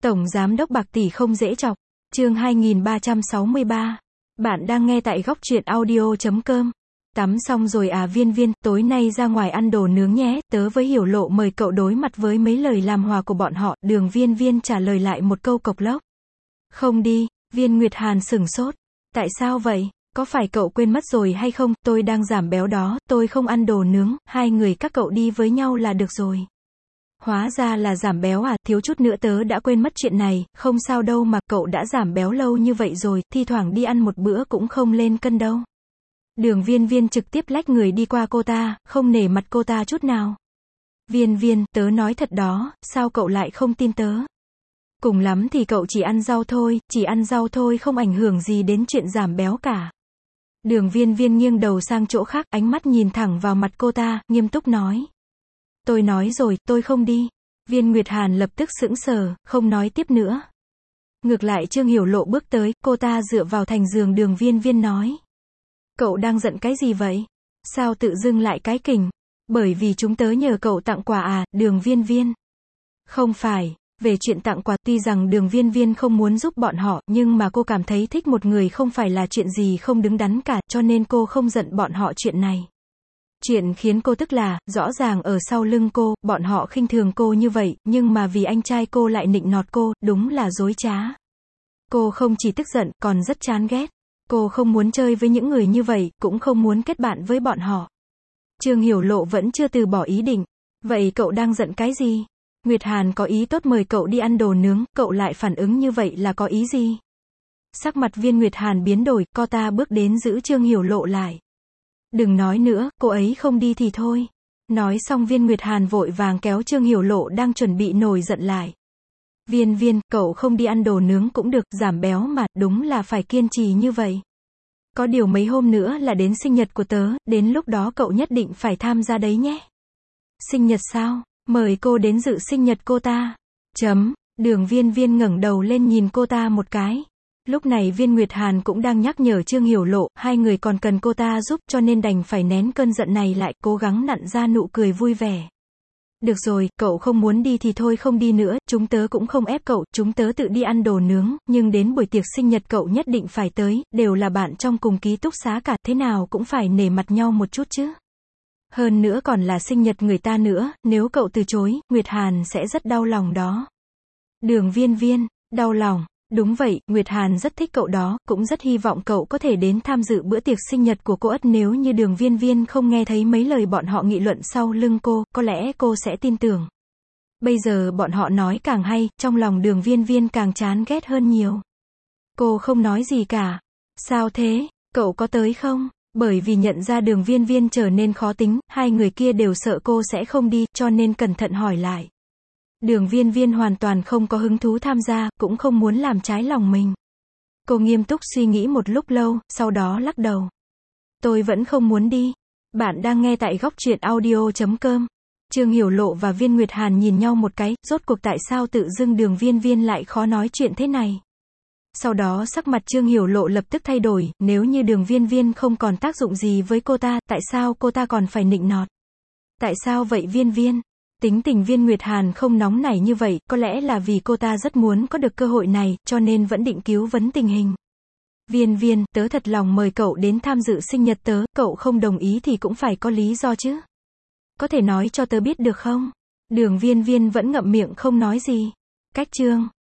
Tổng giám đốc bạc tỷ không dễ chọc. Chương 2363. Bạn đang nghe tại góc truyện audio.com. Tắm xong rồi à Viên Viên, tối nay ra ngoài ăn đồ nướng nhé, tớ với Hiểu Lộ mời cậu đối mặt với mấy lời làm hòa của bọn họ. Đường Viên Viên trả lời lại một câu cộc lốc. Không đi. Viên Nguyệt Hàn sửng sốt. Tại sao vậy? Có phải cậu quên mất rồi hay không? Tôi đang giảm béo đó, tôi không ăn đồ nướng, hai người các cậu đi với nhau là được rồi. Hóa ra là giảm béo à, thiếu chút nữa tớ đã quên mất chuyện này, không sao đâu mà, cậu đã giảm béo lâu như vậy rồi, thi thoảng đi ăn một bữa cũng không lên cân đâu. Đường Viên Viên trực tiếp lách người đi qua cô ta, không nể mặt cô ta chút nào. Viên Viên, tớ nói thật đó, sao cậu lại không tin tớ? Cùng lắm thì cậu chỉ ăn rau thôi, chỉ ăn rau thôi không ảnh hưởng gì đến chuyện giảm béo cả. Đường Viên Viên nghiêng đầu sang chỗ khác, ánh mắt nhìn thẳng vào mặt cô ta, nghiêm túc nói. Tôi nói rồi, tôi không đi. Viên Nguyệt Hàn lập tức sững sờ, không nói tiếp nữa. Ngược lại Trương Hiểu Lộ bước tới, cô ta dựa vào thành giường Đường Viên Viên nói. Cậu đang giận cái gì vậy? Sao tự dưng lại cái kình? Bởi vì chúng tớ nhờ cậu tặng quà à, Đường Viên Viên? Không phải, về chuyện tặng quà, tuy rằng Đường Viên Viên không muốn giúp bọn họ, nhưng mà cô cảm thấy thích một người không phải là chuyện gì không đứng đắn cả, cho nên cô không giận bọn họ chuyện này. Chuyện khiến cô tức là, rõ ràng ở sau lưng cô, bọn họ khinh thường cô như vậy, nhưng mà vì anh trai cô lại nịnh nọt cô, đúng là dối trá. Cô không chỉ tức giận, còn rất chán ghét. Cô không muốn chơi với những người như vậy, cũng không muốn kết bạn với bọn họ. Trương Hiểu Lộ vẫn chưa từ bỏ ý định. Vậy cậu đang giận cái gì? Nguyệt Hàn có ý tốt mời cậu đi ăn đồ nướng, cậu lại phản ứng như vậy là có ý gì? Sắc mặt Viên Nguyệt Hàn biến đổi, cô ta bước đến giữ Trương Hiểu Lộ lại. Đừng nói nữa, cô ấy không đi thì thôi. Nói xong Viên Nguyệt Hàn vội vàng kéo Trương Hiểu Lộ đang chuẩn bị nổi giận lại. Viên Viên, cậu không đi ăn đồ nướng cũng được, giảm béo mà, đúng là phải kiên trì như vậy. Có điều mấy hôm nữa là đến sinh nhật của tớ, đến lúc đó cậu nhất định phải tham gia đấy nhé. Sinh nhật sao? Mời cô đến dự sinh nhật cô ta. Đường Viên Viên ngẩng đầu lên nhìn cô ta một cái. Lúc này Viên Nguyệt Hàn cũng đang nhắc nhở Trương Hiểu Lộ, hai người còn cần cô ta giúp, cho nên đành phải nén cơn giận này lại, cố gắng nặn ra nụ cười vui vẻ. Được rồi, cậu không muốn đi thì thôi không đi nữa, chúng tớ cũng không ép cậu, chúng tớ tự đi ăn đồ nướng, nhưng đến buổi tiệc sinh nhật cậu nhất định phải tới, đều là bạn trong cùng ký túc xá cả, thế nào cũng phải nể mặt nhau một chút chứ. Hơn nữa còn là sinh nhật người ta nữa, nếu cậu từ chối, Nguyệt Hàn sẽ rất đau lòng đó. Đường Viên Viên, đau lòng. Đúng vậy, Nguyệt Hàn rất thích cậu đó, cũng rất hy vọng cậu có thể đến tham dự bữa tiệc sinh nhật của cô ất, nếu như Đường Viên Viên không nghe thấy mấy lời bọn họ nghị luận sau lưng cô, có lẽ cô sẽ tin tưởng. Bây giờ bọn họ nói càng hay, trong lòng Đường Viên Viên càng chán ghét hơn nhiều. Cô không nói gì cả. Sao thế? Cậu có tới không? Bởi vì nhận ra Đường Viên Viên trở nên khó tính, hai người kia đều sợ cô sẽ không đi, cho nên cẩn thận hỏi lại. Đường Viên Viên hoàn toàn không có hứng thú tham gia, cũng không muốn làm trái lòng mình. Cô nghiêm túc suy nghĩ một lúc lâu, sau đó lắc đầu. Tôi vẫn không muốn đi. Bạn đang nghe tại góc truyện audio.com. Trương Hiểu Lộ và Viên Nguyệt Hàn nhìn nhau một cái, rốt cuộc tại sao tự dưng Đường Viên Viên lại khó nói chuyện thế này. Sau đó sắc mặt Trương Hiểu Lộ lập tức thay đổi, nếu như Đường Viên Viên không còn tác dụng gì với cô ta, tại sao cô ta còn phải nịnh nọt? Tại sao vậy Viên Viên? Tính tình Viên Nguyệt Hàn không nóng nảy như vậy, có lẽ là vì cô ta rất muốn có được cơ hội này, cho nên vẫn định cứu vấn tình hình. Viên Viên, tớ thật lòng mời cậu đến tham dự sinh nhật tớ, cậu không đồng ý thì cũng phải có lý do chứ. Có thể nói cho tớ biết được không? Đường Viên Viên vẫn ngậm miệng không nói gì. Cách chương